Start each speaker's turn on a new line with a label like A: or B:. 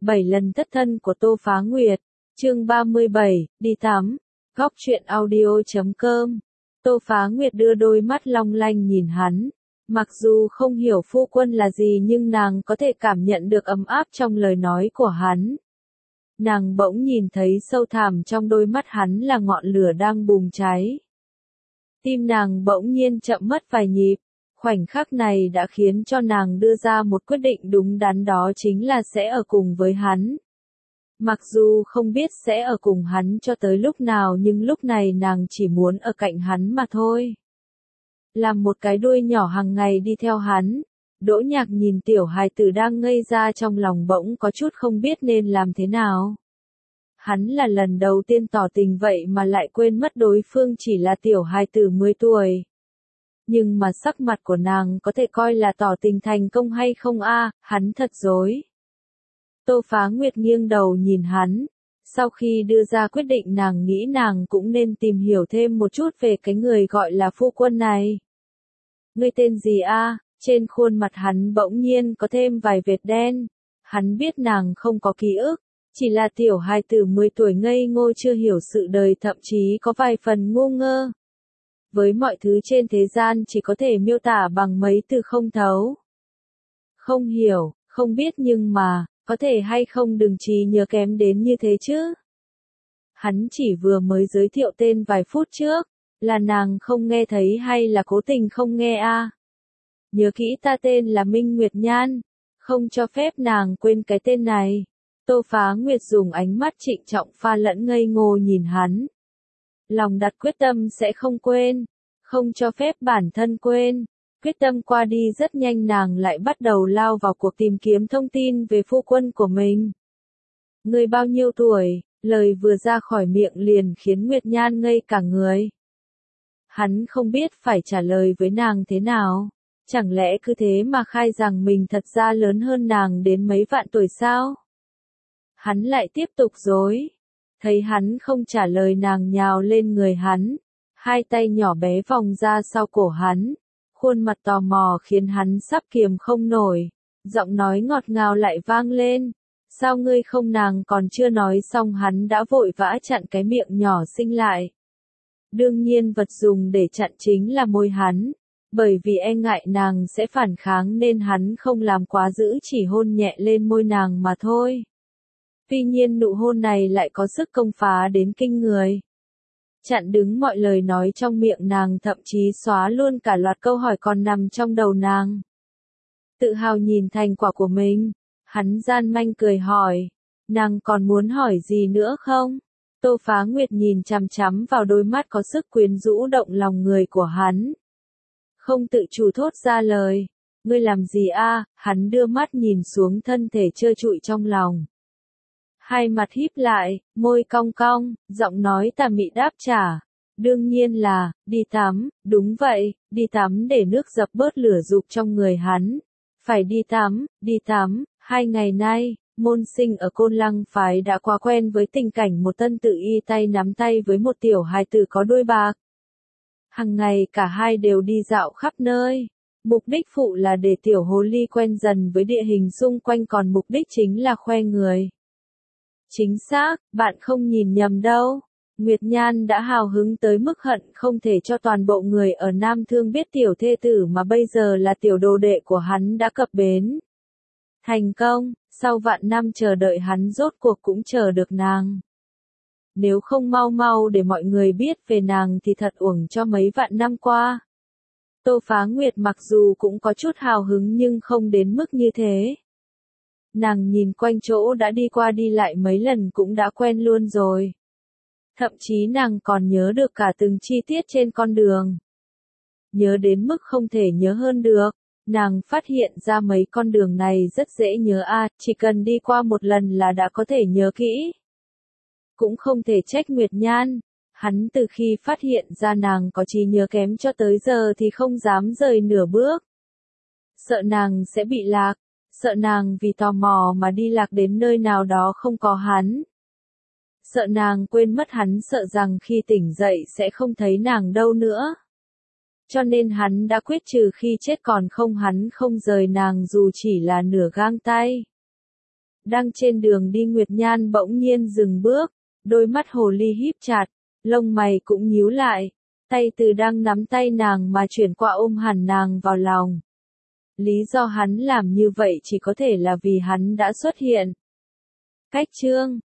A: 7 lần thất thân của Tô Phá Nguyệt, chương 37, đi tắm, góc truyện audio.com. Tô Phá Nguyệt đưa đôi mắt long lanh nhìn hắn. Mặc dù không hiểu phu quân là gì nhưng nàng có thể cảm nhận được ấm áp trong lời nói của hắn. Nàng bỗng nhìn thấy sâu thẳm trong đôi mắt hắn là ngọn lửa đang bùng cháy. Tim nàng bỗng nhiên chậm mất vài nhịp. Khoảnh khắc này đã khiến cho nàng đưa ra một quyết định đúng đắn, đó chính là sẽ ở cùng với hắn. Mặc dù không biết sẽ ở cùng hắn cho tới lúc nào nhưng lúc này nàng chỉ muốn ở cạnh hắn mà thôi. Làm một cái đuôi nhỏ hàng ngày đi theo hắn. Đỗ Nhạc nhìn tiểu hài tử đang ngây ra trong lòng bỗng có chút không biết nên làm thế nào. Hắn là lần đầu tiên tỏ tình vậy mà lại quên mất đối phương chỉ là tiểu hài tử 10 tuổi. Nhưng mà sắc mặt của nàng có thể coi là tỏ tình thành công hay không a? Hắn thật dối. Tô Phá Nguyệt nghiêng đầu nhìn hắn. Sau khi đưa ra quyết định nàng nghĩ nàng cũng nên tìm hiểu thêm một chút về cái người gọi là phu quân này. Ngươi tên gì a? Trên khuôn mặt hắn bỗng nhiên có thêm vài vệt đen. Hắn biết nàng không có ký ức. Chỉ là tiểu hài tử 10 tuổi ngây ngô chưa hiểu sự đời, thậm chí có vài phần ngu ngơ. Với mọi thứ trên thế gian chỉ có thể miêu tả bằng mấy từ không thấu. Không hiểu, không biết nhưng mà, có thể hay không đừng trí nhớ kém đến như thế chứ. Hắn chỉ vừa mới giới thiệu tên vài phút trước, là nàng không nghe thấy hay là cố tình không nghe a? Nhớ kỹ ta tên là Minh Nguyệt Nhan, không cho phép nàng quên cái tên này. Tô Phá Nguyệt dùng ánh mắt trịnh trọng pha lẫn ngây ngô nhìn hắn. Lòng đặt quyết tâm sẽ không quên, không cho phép bản thân quên. Quyết tâm qua đi rất nhanh, nàng lại bắt đầu lao vào cuộc tìm kiếm thông tin về phu quân của mình. Người bao nhiêu tuổi? Lời vừa ra khỏi miệng liền khiến Nguyệt Nhan ngây cả người. Hắn không biết phải trả lời với nàng thế nào. Chẳng lẽ cứ thế mà khai rằng mình thật ra lớn hơn nàng đến mấy vạn tuổi sao? Hắn lại tiếp tục dối. Thấy hắn không trả lời, nàng nhào lên người hắn. Hai tay nhỏ bé vòng ra sau cổ hắn. Khuôn mặt tò mò khiến hắn sắp kiềm không nổi. Giọng nói ngọt ngào lại vang lên. Sao ngươi không? Nàng còn chưa nói xong hắn đã vội vã chặn cái miệng nhỏ xinh lại. Đương nhiên vật dùng để chặn chính là môi hắn. Bởi vì e ngại nàng sẽ phản kháng nên hắn không làm quá dữ, chỉ hôn nhẹ lên môi nàng mà thôi. Tuy nhiên nụ hôn này lại có sức công phá đến kinh người. Chặn đứng mọi lời nói trong miệng nàng, thậm chí xóa luôn cả loạt câu hỏi còn nằm trong đầu nàng. Tự hào nhìn thành quả của mình, hắn gian manh cười hỏi, nàng còn muốn hỏi gì nữa không? Tô Phá Nguyệt nhìn chằm chằm vào đôi mắt có sức quyến rũ động lòng người của hắn. Không tự chủ thốt ra lời, ngươi làm gì a? Hắn đưa mắt nhìn xuống thân thể trơ trụi trong lòng. Hai mặt híp lại, môi cong cong, giọng nói tà mị đáp trả. Đương nhiên là, đi tắm, đúng vậy, đi tắm để nước dập bớt lửa dục trong người hắn. Phải đi tắm, 2 ngày nay, môn sinh ở Côn Lăng phái đã quá quen với tình cảnh một tân tự y tay nắm tay với một tiểu hài tử có đuôi bạc. Hằng ngày cả hai đều đi dạo khắp nơi. Mục đích phụ là để tiểu hồ ly quen dần với địa hình xung quanh, còn mục đích chính là khoe người. Chính xác, bạn không nhìn nhầm đâu. Nguyệt Nhan đã hào hứng tới mức hận không thể cho toàn bộ người ở Nam Thương biết tiểu thê tử mà bây giờ là tiểu đồ đệ của hắn đã cập bến. Thành công, sau vạn năm chờ đợi hắn rốt cuộc cũng chờ được nàng. Nếu không mau mau để mọi người biết về nàng thì thật uổng cho mấy vạn năm qua. Tô Phá Nguyệt mặc dù cũng có chút hào hứng nhưng không đến mức như thế. Nàng nhìn quanh chỗ đã đi qua đi lại mấy lần cũng đã quen luôn rồi. Thậm chí nàng còn nhớ được cả từng chi tiết trên con đường. Nhớ đến mức không thể nhớ hơn được. Nàng phát hiện ra mấy con đường này rất dễ nhớ chỉ cần đi qua một lần là đã có thể nhớ kỹ. Cũng không thể trách Nguyệt Nhan. Hắn từ khi phát hiện ra nàng có trí nhớ kém cho tới giờ thì không dám rời nửa bước. Sợ nàng sẽ bị lạc. Sợ nàng vì tò mò mà đi lạc đến nơi nào đó không có hắn. Sợ nàng quên mất hắn, sợ rằng khi tỉnh dậy sẽ không thấy nàng đâu nữa. Cho nên hắn đã quyết trừ khi chết còn không, hắn không rời nàng dù chỉ là nửa gang tay. Đang trên đường đi Nguyệt Nhan bỗng nhiên dừng bước, đôi mắt hồ ly híp chặt, lông mày cũng nhíu lại, tay Từ đang nắm tay nàng mà chuyển qua ôm hẳn nàng vào lòng. Lý do hắn làm như vậy chỉ có thể là vì hắn đã xuất hiện. Cách chương